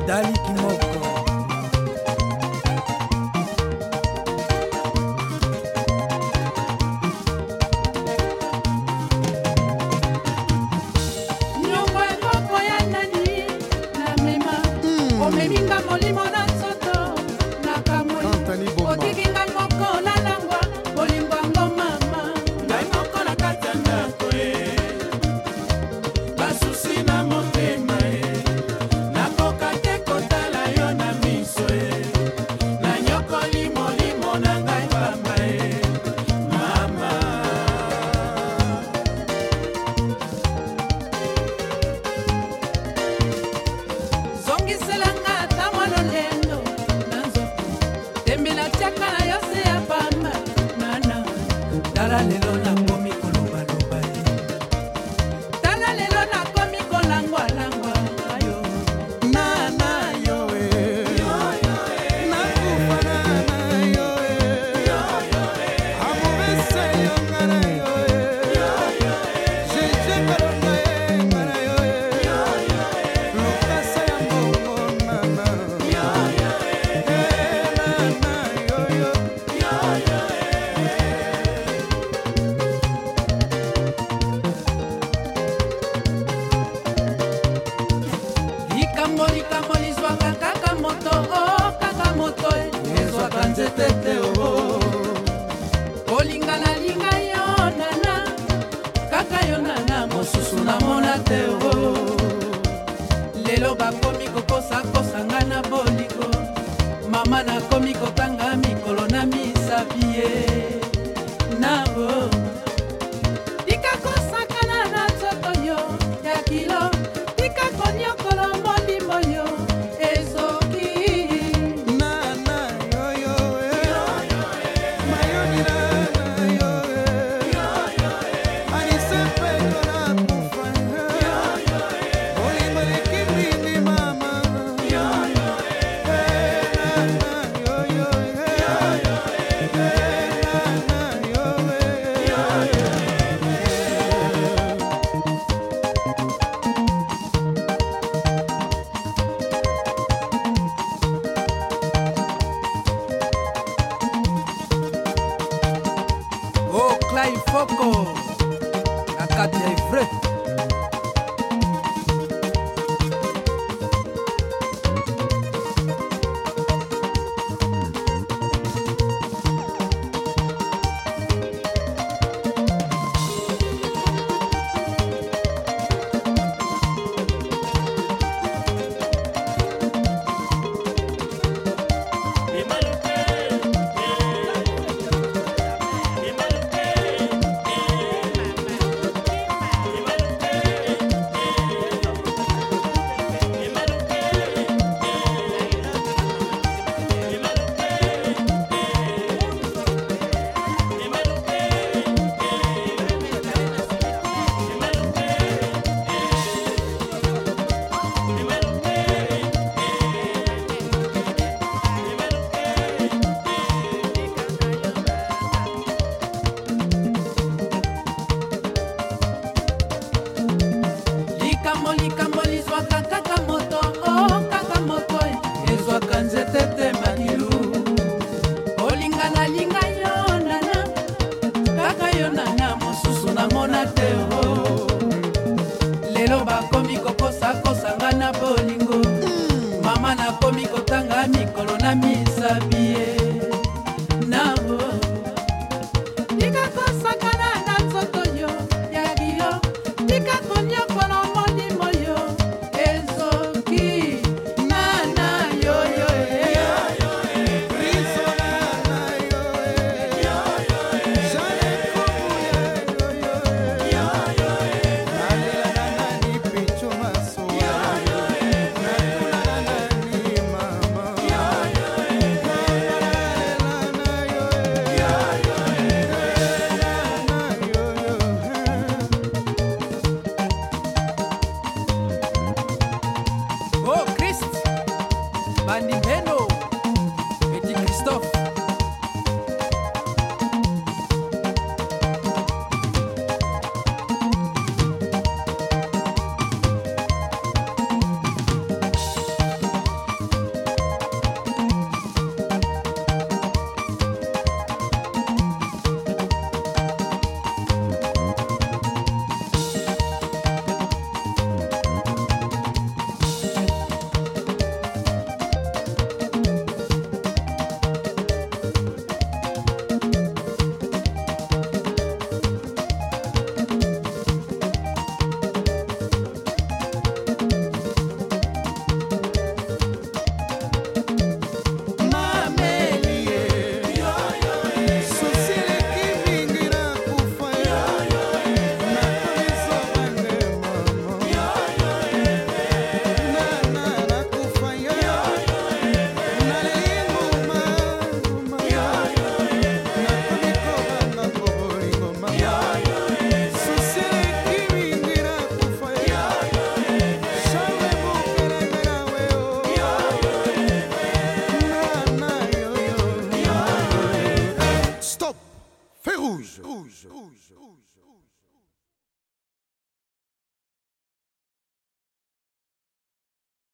Dali Kimoko. Nyongo ekoko ya nani na mema omeminga molimo na nzoto na kamoi otikinga moko lalangwa olingwango mama ngai moko na kati ya ndako basusi na motema nakoka te kotala yo na miso na nyokoli molimo na ngai pamba mama zongiselanga ata mwana lendo na nzoto tembela tiaka na yo se ya pamba nana tala lelo nakomi kolobaloba tala lelo nakomi kolangwalangwa yo nana yo Nakufa na yo amobese yo ngana yo jeje kalonga ngana yo lokasa ya mbongo nana likambo lizwaka kaka moto kaka moto ezwaka nzete te kolingana linga yo nana kaka yo nana mosusu namona te lelo bakomi kokosakosanga na bolingo mama nakomi kotanga mikolo na misapi ye nabo tika kosakana na nzoto yo ya kilo tika konyokolo molimo yo ezoki nana yo mayoni nana yo anisepe na kufa olimba likimini mama Oh, Clay Foko na kati ya Ivre. likambo lizwaka kaka moto kaka moto ezwaka nzete te manilu olingana linga yo nana kaka yo nana mosusu namona te lelo bakomi kokosakosanga na bolingo mama nakomi kotanga mikolo na misabi ye nabo tika kosakana na nzoto yo ya giyo tika konyokola molimo yo Feu rouge.